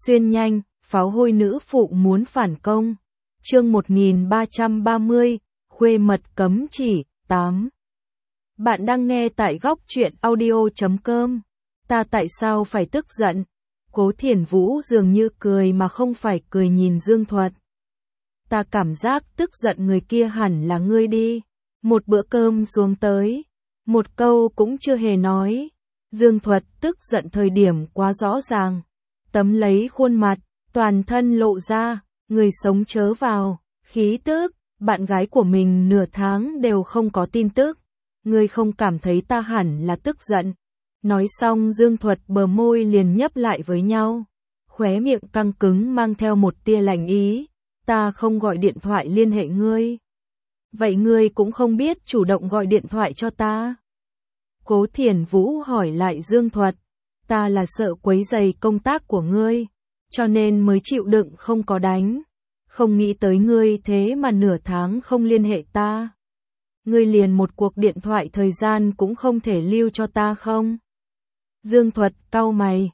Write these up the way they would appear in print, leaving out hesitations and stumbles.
Xuyên nhanh, pháo hôi nữ phụ muốn phản công. Chương 1330, khuê mật cấm chỉ, 8. Bạn đang nghe tại góc truyện audio.com. Ta tại sao phải tức giận? Cố Thiển Vũ dường như cười mà không phải cười nhìn Dương Thuật. Ta cảm giác tức giận người kia hẳn là ngươi đi. Một bữa cơm xuống tới, một câu cũng chưa hề nói. Dương Thuật tức giận thời điểm quá rõ ràng. Tấm lấy khuôn mặt, toàn thân lộ ra, người sống chớ vào, khí tức, bạn gái của mình nửa tháng đều không có tin tức. Ngươi không cảm thấy ta hẳn là tức giận. Nói xong Dương Thuật bờ môi liền nhấp lại với nhau. Khóe miệng căng cứng mang theo một tia lạnh ý. Ta không gọi điện thoại liên hệ ngươi. Vậy ngươi cũng không biết chủ động gọi điện thoại cho ta. Cố Thiển Vũ hỏi lại Dương Thuật. Ta là sợ quấy rầy công tác của ngươi, cho nên mới chịu đựng không có đánh. Không nghĩ tới ngươi thế mà nửa tháng không liên hệ ta. Ngươi liền một cuộc điện thoại thời gian cũng không thể lưu cho ta không? Dương Thuật cau mày,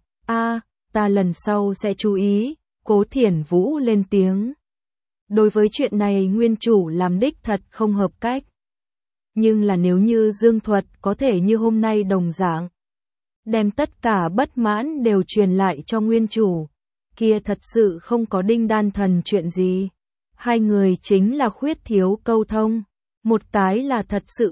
ta lần sau sẽ chú ý. Cố Thiển Vũ lên tiếng. Đối với chuyện này nguyên chủ làm đích thật không hợp cách. Nhưng là nếu như Dương Thuật có thể như hôm nay đồng dạng, đem tất cả bất mãn đều truyền lại cho nguyên chủ, kia thật sự không có đinh đan thần chuyện gì. Hai người chính là khuyết thiếu câu thông. Một cái là thật sự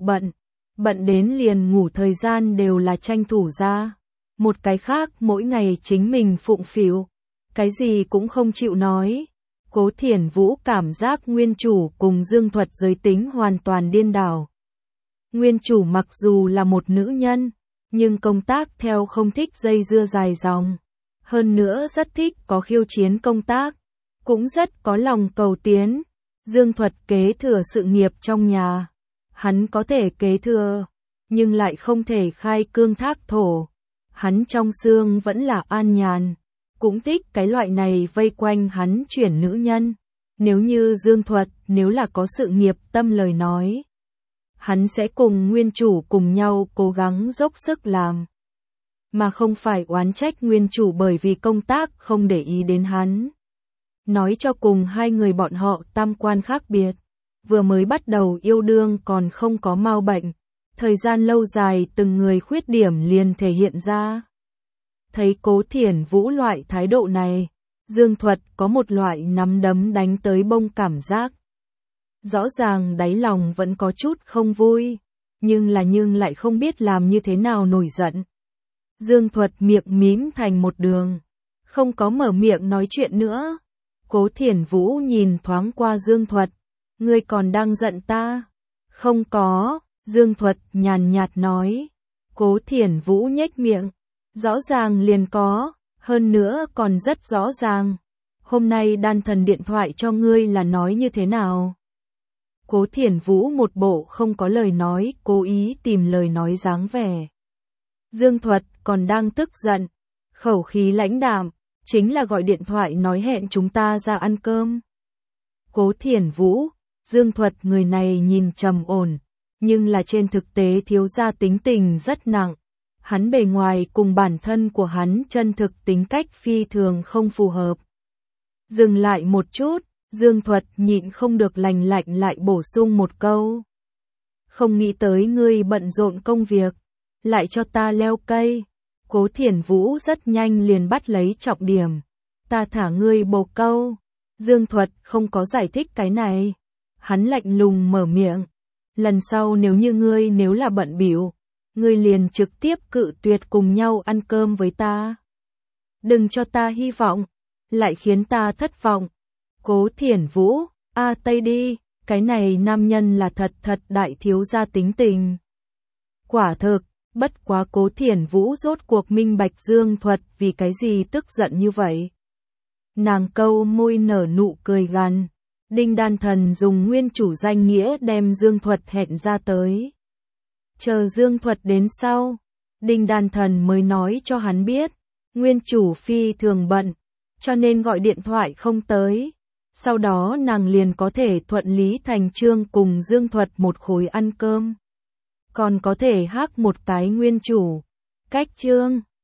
bận đến liền ngủ thời gian đều là tranh thủ ra. Một cái khác mỗi ngày chính mình phụng phịu, cái gì cũng không chịu nói. Cố Thiển Vũ cảm giác nguyên chủ cùng Dương Thuật giới tính hoàn toàn điên đảo. Nguyên chủ mặc dù là một nữ nhân, nhưng công tác theo không thích dây dưa dài dòng. Hơn nữa rất thích có khiêu chiến công tác, cũng rất có lòng cầu tiến. Dương Thuật kế thừa sự nghiệp trong nhà. Hắn có thể kế thừa, nhưng lại không thể khai cương thác thổ. Hắn trong xương vẫn là an nhàn, cũng thích cái loại này vây quanh hắn chuyển nữ nhân. Nếu như Dương Thuật nếu là có sự nghiệp tâm lời nói, hắn sẽ cùng nguyên chủ cùng nhau cố gắng dốc sức làm, mà không phải oán trách nguyên chủ bởi vì công tác không để ý đến hắn. Nói cho cùng hai người bọn họ tam quan khác biệt, vừa mới bắt đầu yêu đương còn không có mau bệnh, thời gian lâu dài từng người khuyết điểm liền thể hiện ra. Thấy Cố Thiển Vũ loại thái độ này, Dương Thuật có một loại nắm đấm đánh tới bông cảm giác. Rõ ràng đáy lòng vẫn có chút không vui, nhưng lại không biết làm như thế nào nổi giận. Dương Thuật miệng mím thành một đường, không có mở miệng nói chuyện nữa. Cố Thiển Vũ nhìn thoáng qua Dương Thuật, ngươi còn đang giận ta? Không có, Dương Thuật nhàn nhạt nói. Cố Thiển Vũ nhếch miệng, rõ ràng liền có, hơn nữa còn rất rõ ràng. Hôm nay đan thần điện thoại cho ngươi là nói như thế nào? Cố Thiển Vũ một bộ không có lời nói, cố ý tìm lời nói dáng vẻ. Dương Thuật còn đang tức giận, khẩu khí lãnh đạm, chính là gọi điện thoại nói hẹn chúng ta ra ăn cơm. Cố Thiển Vũ, Dương Thuật người này nhìn trầm ổn, nhưng là trên thực tế thiếu gia tính tình rất nặng. Hắn bề ngoài cùng bản thân của hắn chân thực tính cách phi thường không phù hợp. Dừng lại một chút, Dương Thuật nhịn không được lành lạnh lại bổ sung một câu. Không nghĩ tới ngươi bận rộn công việc, lại cho ta leo cây. Cố Thiển Vũ rất nhanh liền bắt lấy trọng điểm. Ta thả ngươi bồ câu. Dương Thuật không có giải thích cái này. Hắn lạnh lùng mở miệng. Lần sau nếu như ngươi nếu là bận bịu, ngươi liền trực tiếp cự tuyệt cùng nhau ăn cơm với ta. Đừng cho ta hy vọng, lại khiến ta thất vọng. Cố Thiển Vũ, Tây đi, cái này nam nhân là thật đại thiếu gia tính tình. Quả thực, bất quá Cố Thiển Vũ rốt cuộc minh bạch Dương Thuật vì cái gì tức giận như vậy. Nàng câu môi nở nụ cười gằn. Đinh Đan Thần dùng nguyên chủ danh nghĩa đem Dương Thuật hẹn ra tới. Chờ Dương Thuật đến sau, Đinh Đan Thần mới nói cho hắn biết, nguyên chủ phi thường bận, cho nên gọi điện thoại không tới. Sau đó nàng liền có thể thuận lý thành chương cùng Dương Thuật một khối ăn cơm. Còn có thể hắc một cái nguyên chủ. Cách chương